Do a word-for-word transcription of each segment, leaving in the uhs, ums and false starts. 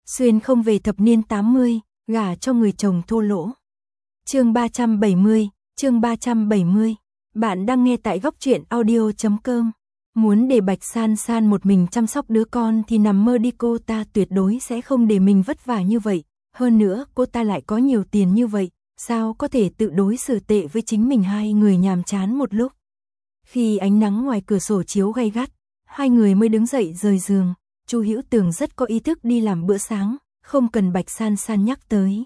Xuyên không về thập niên tám mươi, gả cho người chồng thô lỗ. Chương ba trăm bảy mươi, chương ba trăm bảy mươi. Bạn đang nghe tại góc truyện audio chấm com. Muốn để Bạch San San một mình chăm sóc đứa con thì nằm mơ đi, cô ta tuyệt đối sẽ không để mình vất vả như vậy. Hơn nữa, cô ta lại có nhiều tiền như vậy, sao có thể tự đối xử tệ với chính mình. Hai người nhàm chán một lúc. Khi ánh nắng ngoài cửa sổ chiếu gay gắt, hai người mới đứng dậy rời giường. Chu Hữu Tường rất có ý thức đi làm bữa sáng, không cần Bạch San San nhắc tới.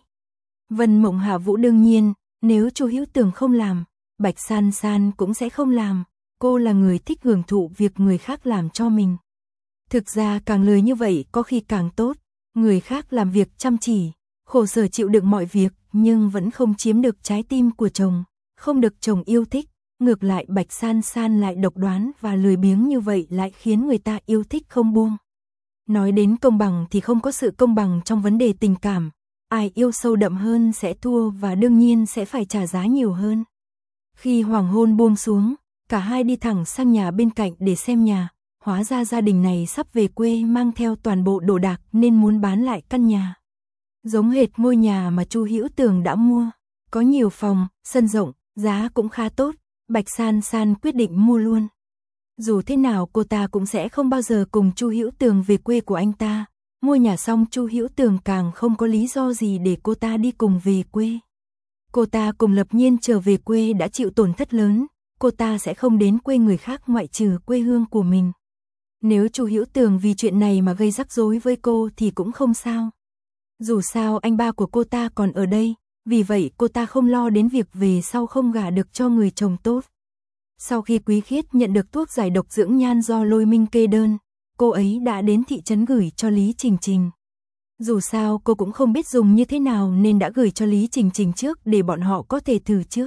Vân Mộng Hạ Vũ đương nhiên, nếu Chu Hữu Tường không làm, Bạch San San cũng sẽ không làm. Cô là người thích hưởng thụ việc người khác làm cho mình. Thực ra càng lười như vậy có khi càng tốt. Người khác làm việc chăm chỉ, khổ sở chịu đựng mọi việc, nhưng vẫn không chiếm được trái tim của chồng, không được chồng yêu thích. Ngược lại Bạch San San lại độc đoán và lười biếng như vậy lại khiến người ta yêu thích không buông. Nói đến công bằng thì không có sự công bằng trong vấn đề tình cảm. Ai yêu sâu đậm hơn sẽ thua và đương nhiên sẽ phải trả giá nhiều hơn. Khi hoàng hôn buông xuống, cả hai đi thẳng sang nhà bên cạnh để xem nhà. Hóa ra gia đình này sắp về quê mang theo toàn bộ đồ đạc nên muốn bán lại căn nhà. Giống hệt ngôi nhà mà Chu Hữu Tường đã mua. Có nhiều phòng, sân rộng, giá cũng khá tốt. Bạch San San quyết định mua luôn. Dù thế nào cô ta cũng sẽ không bao giờ cùng Chu Hữu Tường về quê của anh ta. Mua nhà xong Chu Hữu Tường càng không có lý do gì để cô ta đi cùng về quê. Cô ta cùng Lập Nhiên trở về quê đã chịu tổn thất lớn. Cô ta sẽ không đến quê người khác ngoại trừ quê hương của mình. Nếu Chu Hữu Tường vì chuyện này mà gây rắc rối với cô thì cũng không sao. Dù sao anh ba của cô ta còn ở đây, vì vậy cô ta không lo đến việc về sau không gả được cho người chồng tốt. Sau khi Quý Khiết nhận được thuốc giải độc dưỡng nhan do Lôi Minh kê đơn, cô ấy đã đến thị trấn gửi cho Lý Trình Trình. Dù sao cô cũng không biết dùng như thế nào nên đã gửi cho Lý Trình Trình trước để bọn họ có thể thử trước.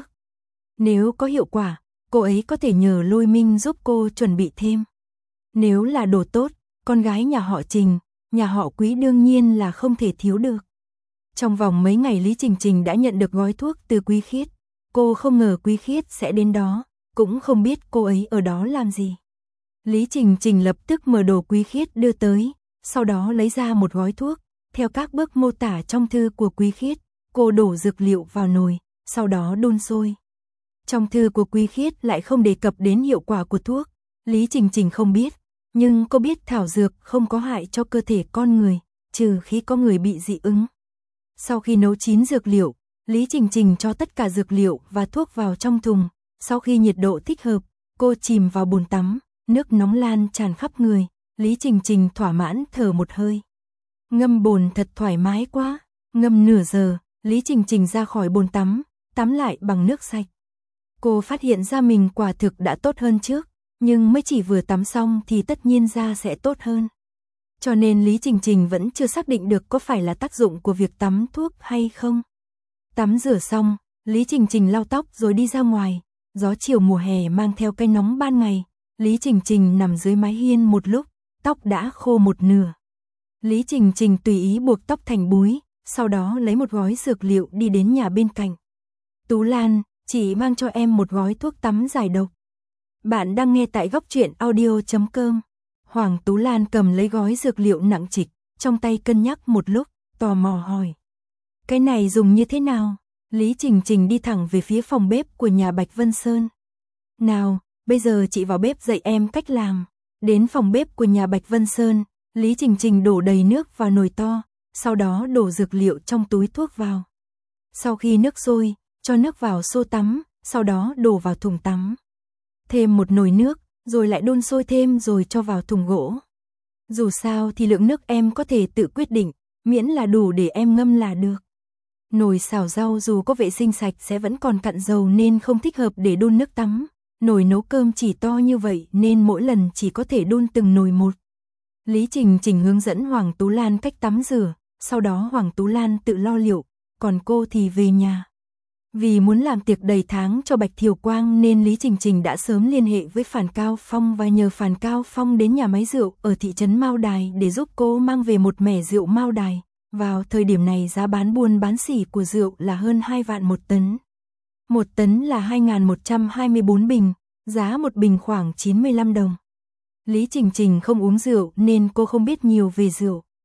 Nếu có hiệu quả, cô ấy có thể nhờ Lôi Minh giúp cô chuẩn bị thêm. Nếu là đồ tốt, con gái nhà họ Trình, nhà họ Quý đương nhiên là không thể thiếu được. Trong vòng mấy ngày Lý Trình Trình đã nhận được gói thuốc từ Quý Khiết. Cô không ngờ Quý Khiết sẽ đến đó, cũng không biết cô ấy ở đó làm gì. Lý Trình Trình lập tức mở đồ Quý Khiết đưa tới, sau đó lấy ra một gói thuốc. Theo các bước mô tả trong thư của Quý Khiết, cô đổ dược liệu vào nồi, sau đó đun sôi. Trong thư của Quý Khiết lại không đề cập đến hiệu quả của thuốc. Lý Trình Trình không biết, nhưng cô biết thảo dược không có hại cho cơ thể con người, trừ khi có người bị dị ứng. Sau khi nấu chín dược liệu, Lý Trình Trình cho tất cả dược liệu và thuốc vào trong thùng. Sau khi nhiệt độ thích hợp, cô chìm vào bồn tắm, nước nóng lan tràn khắp người. Lý Trình Trình thỏa mãn thở một hơi. Ngâm bồn thật thoải mái quá. Ngâm nửa giờ, Lý Trình Trình ra khỏi bồn tắm, tắm lại bằng nước sạch. Cô phát hiện ra mình quả thực đã tốt hơn trước, nhưng mới chỉ vừa tắm xong thì tất nhiên da sẽ tốt hơn. Cho nên Lý Trình Trình vẫn chưa xác định được có phải là tác dụng của việc tắm thuốc hay không. Tắm rửa xong, Lý Trình Trình lau tóc rồi đi ra ngoài. Gió chiều mùa hè mang theo cái nóng ban ngày. Lý Trình Trình nằm dưới mái hiên một lúc, tóc đã khô một nửa. Lý Trình Trình tùy ý buộc tóc thành búi, sau đó lấy một gói dược liệu đi đến nhà bên cạnh. Tú Lan, chị mang cho em một gói thuốc tắm giải độc. Bạn đang nghe tại góc truyện audio chấm com. Hoàng Tú Lan cầm lấy gói dược liệu nặng trịch, trong tay cân nhắc một lúc, tò mò hỏi. Cái này dùng như thế nào? Lý Trình Trình đi thẳng về phía phòng bếp của nhà Bạch Vân Sơn. Nào, bây giờ chị vào bếp dạy em cách làm. Đến phòng bếp của nhà Bạch Vân Sơn, Lý Trình Trình đổ đầy nước vào nồi to, sau đó đổ dược liệu trong túi thuốc vào. Sau khi nước sôi, cho nước vào xô tắm, sau đó đổ vào thùng tắm. Thêm một nồi nước, rồi lại đun sôi thêm rồi cho vào thùng gỗ. Dù sao thì lượng nước em có thể tự quyết định, miễn là đủ để em ngâm là được. Nồi xào rau dù có vệ sinh sạch sẽ vẫn còn cặn dầu nên không thích hợp để đun nước tắm. Nồi nấu cơm chỉ to như vậy nên mỗi lần chỉ có thể đun từng nồi một. Lý Trình Trình hướng dẫn Hoàng Tú Lan cách tắm rửa, sau đó Hoàng Tú Lan tự lo liệu, còn cô thì về nhà. Vì muốn làm tiệc đầy tháng cho Bạch Thiều Quang nên Lý Trình Trình đã sớm liên hệ với Phàn Cao Phong và nhờ Phàn Cao Phong đến nhà máy rượu ở thị trấn Mao Đài để giúp cô mang về một mẻ rượu Mao Đài. Vào thời điểm này giá bán buôn bán sỉ của rượu là hơn hai vạn một tấn. Một tấn là hai nghìn một trăm hai mươi bốn bình, giá một bình khoảng chín mươi lăm đồng. Lý Trình Trình không uống rượu nên cô không biết nhiều về rượu.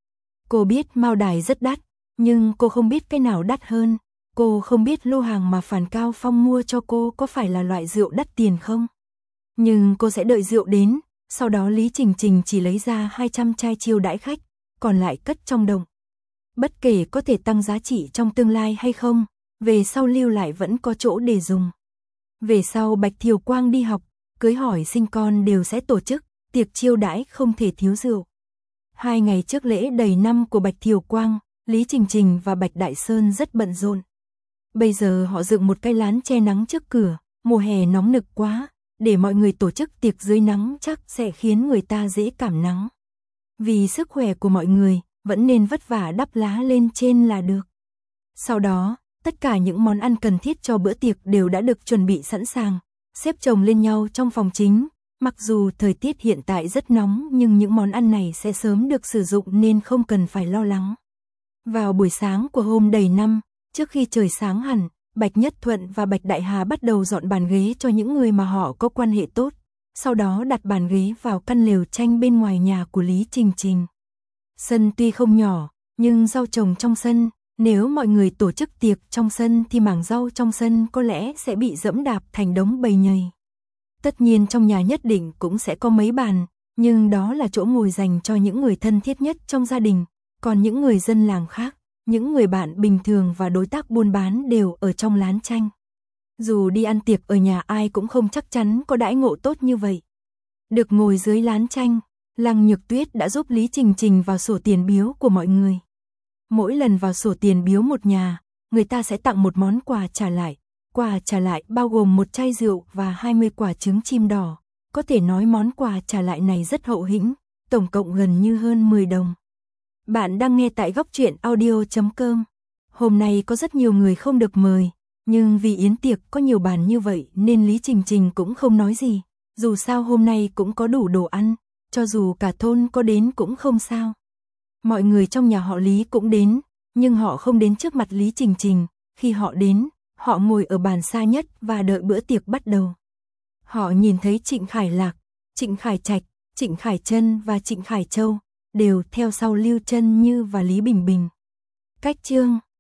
Cô biết Mao Đài rất đắt, nhưng cô không biết cái nào đắt hơn. Cô không biết lô hàng mà Phàn Cao Phong mua cho cô có phải là loại rượu đắt tiền không. Nhưng cô sẽ đợi rượu đến, sau đó Lý Trình Trình chỉ lấy ra hai trăm chai chiêu đãi khách, còn lại cất trong đồng. Bất kể có thể tăng giá trị trong tương lai hay không, về sau lưu lại vẫn có chỗ để dùng. Về sau Bạch Thiều Quang đi học, cưới hỏi sinh con đều sẽ tổ chức, tiệc chiêu đãi không thể thiếu rượu. Hai ngày trước lễ đầy năm của Bạch Thiều Quang, Lý Trình Trình và Bạch Đại Sơn rất bận rộn. Bây giờ họ dựng một cái lán che nắng trước cửa, mùa hè nóng nực quá, để mọi người tổ chức tiệc dưới nắng chắc sẽ khiến người ta dễ cảm nắng. Vì sức khỏe của mọi người, vẫn nên vất vả đắp lá lên trên là được. Sau đó, tất cả những món ăn cần thiết cho bữa tiệc đều đã được chuẩn bị sẵn sàng, xếp chồng lên nhau trong phòng chính. Mặc dù thời tiết hiện tại rất nóng nhưng những món ăn này sẽ sớm được sử dụng nên không cần phải lo lắng. Vào buổi sáng của hôm đầy năm, trước khi trời sáng hẳn, Bạch Nhất Thuận và Bạch Đại Hà bắt đầu dọn bàn ghế cho những người mà họ có quan hệ tốt, sau đó đặt bàn ghế vào căn lều tranh bên ngoài nhà của Lý Trình Trình. Sân tuy không nhỏ, nhưng rau trồng trong sân, nếu mọi người tổ chức tiệc trong sân thì mảng rau trong sân có lẽ sẽ bị dẫm đạp thành đống bầy nhầy. Tất nhiên trong nhà nhất định cũng sẽ có mấy bàn, nhưng đó là chỗ ngồi dành cho những người thân thiết nhất trong gia đình, còn những người dân làng khác, những người bạn bình thường và đối tác buôn bán đều ở trong lán tranh. Dù đi ăn tiệc ở nhà ai cũng không chắc chắn có đãi ngộ tốt như vậy. Được ngồi dưới lán tranh, Lăng Nhược Tuyết đã giúp Lý Trình Trình vào sổ tiền biếu của mọi người. Mỗi lần vào sổ tiền biếu một nhà, người ta sẽ tặng một món quà trả lại. Quà trả lại bao gồm một chai rượu và hai mươi quả trứng chim đỏ. Có thể nói món quà trả lại này rất hậu hĩnh, tổng cộng gần như hơn mười đồng. Bạn đang nghe tại góc truyện audio chấm com. Hôm nay có rất nhiều người không được mời, nhưng vì yến tiệc có nhiều bàn như vậy nên Lý Trình Trình cũng không nói gì. Dù sao hôm nay cũng có đủ đồ ăn, cho dù cả thôn có đến cũng không sao. Mọi người trong nhà họ Lý cũng đến, nhưng họ không đến trước mặt Lý Trình Trình. Khi họ đến, họ ngồi ở bàn xa nhất và đợi bữa tiệc bắt đầu. Họ nhìn thấy Trịnh Khải Lạc, Trịnh Khải Trạch, Trịnh Khải Trân và Trịnh Khải Châu, đều theo sau Lưu Trân Như và Lý Bình Bình. Cách chương